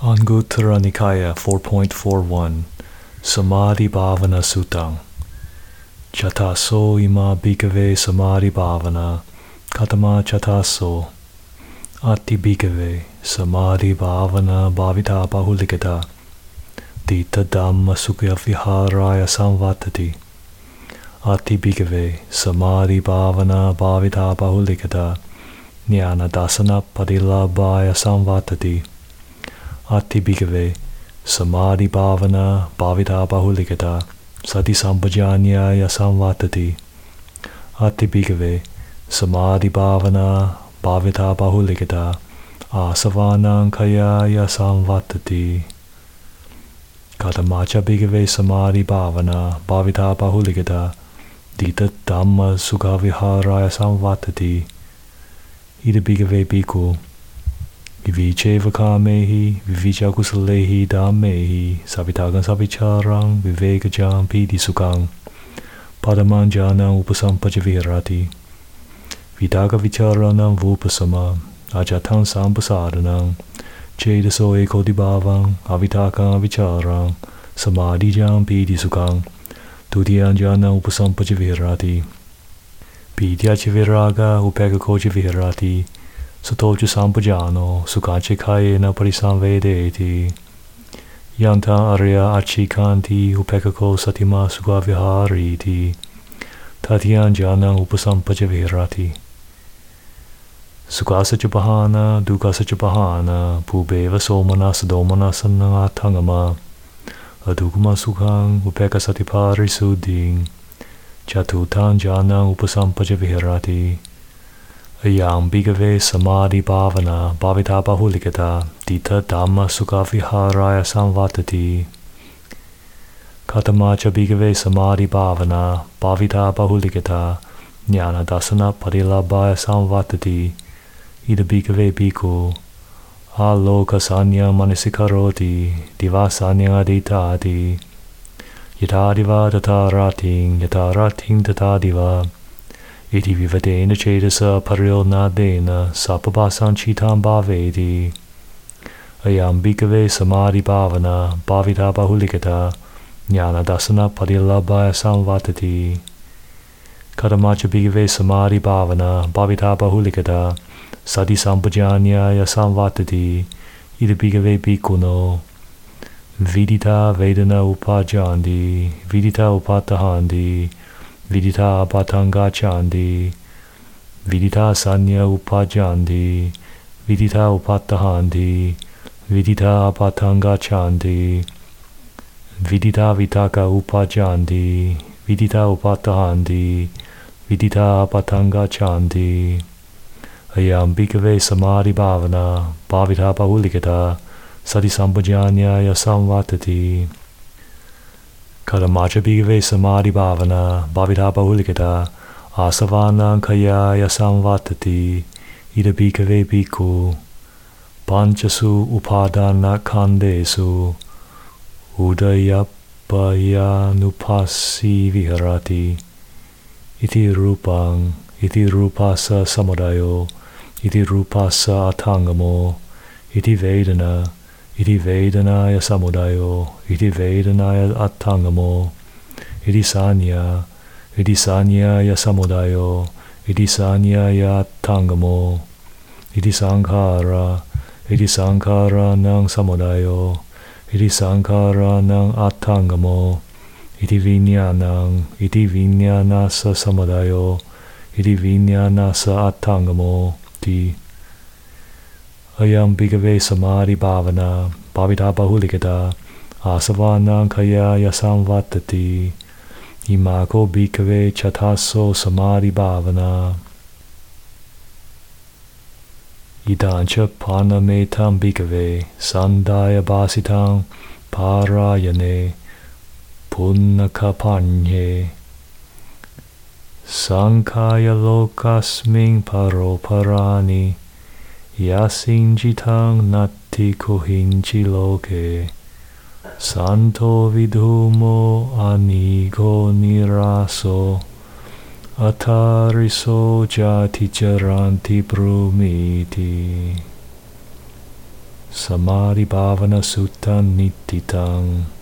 Anguttara Nikaya 4.41 Samadhi Bhavana Sutang Chataso ima bhikave samadhi bhavana katama chataso ati bhikave samadhi bhavana bhavita bahulikata dita dhamma sukya viharaya samvatati ati bhikave samadhi bhavana bhavita bahulikata jnana dasana padilabhaya samvatati ati bhikave samadhi bhavana bhavita bahulikata sati sampajanyaya samvatati ati bhikave samadhi bhavana bhavita bahulikata asavanang kayaya samvatati katamacha bhikave samadhi bhavana bhavita bahulikata dita dhamma sukha viharaya samvatati ida bhikave bhikkhu Vivicheva kamehi, vivicha kusalehi dhammehi, savitagang savicharang, vivekajam piti sukang, padamanjanang upasampaja viharati, vidaga vicharanang vupasama, ajatang sampasadanang, chedaso ekodibhavang, avitakang avicharang, samadhijam piti sukang, tudyanjanang upasampaja viharati, pidyacha viraga upekakoja viharati, Satoja sampajano sukache kayena parisamvedeti yanta arya achikanti upekako satima sukha vihariti tatyan janang upasampaja viharati sukasa chapahana dukasa chapahana pubeva somanas domanasana atangama adukuma sukhang upeka satipari suding chatutan janang upasampaja viharati Ayam bhikave samadhi bhavana bhavita bahulikata dita dhamma sukha viharaya samvatati katamacha bhikave samadhi bhavana bhavita bahulikata jnana dasana padilabhaya samvatati ida bhikave bhikkhu aloka sanya manasikaroti divasanya aditati yatadiva tatarating yatarating tatadiva Iti vivadena cedasa parilnadena sapabasan chitam bhavedi Ayam bhikave samadhi bhavana bhavita bahulikata jnana dasana padilabhaya samvatati Katamacha bhikave samadhi bhavana bhavita bahulikata sati sampajanyaya samvatati ida bhikave bhikkhuno vidita vedana upajandi vidita upatahandi Vidita apatanga chandi, vidita sanya upajandi, vidita upatahandi, vidita apatanga chandi, vidita vitaka upajandi, vidita upatahandi, vidita apatanga chandi. Ayam bhikave samadhi bhavana, bhavita bahulikata, sati sampajanyaya samvatati. Katamacha bhikave samadhi bhavana bhavita bahulikata asavanang kayaya samvatati ida bhikave bhikkhu panchasu upadana khandesu udayapayanupasi viharati iti rupasa samudayo iti rupasa atangamo iti vedana Iti vedanaya samudayo, iti vedanaya attangamo, iti sanyaya samudayo, iti sanyaya attangamo, iti sankhara nang samudayo, iti sankhara nang attangamo, iti vinyanasa samudayo, iti vinyanasa attangamo, ti Ayam bhikave samadhi bhavana bhavita bahulikata asavanang kayaya samvatati imako bhikave chataso samadhi bhavana idancha panametam bhikave sandaya basitang parayane punnakapanye sankhaya lokasming paroparani Yasinjitang natti kohinchi loke Santo vidumo anigo niraso Atariso jati charanti brumiti Samadhi Bhavana Sutta Nititang.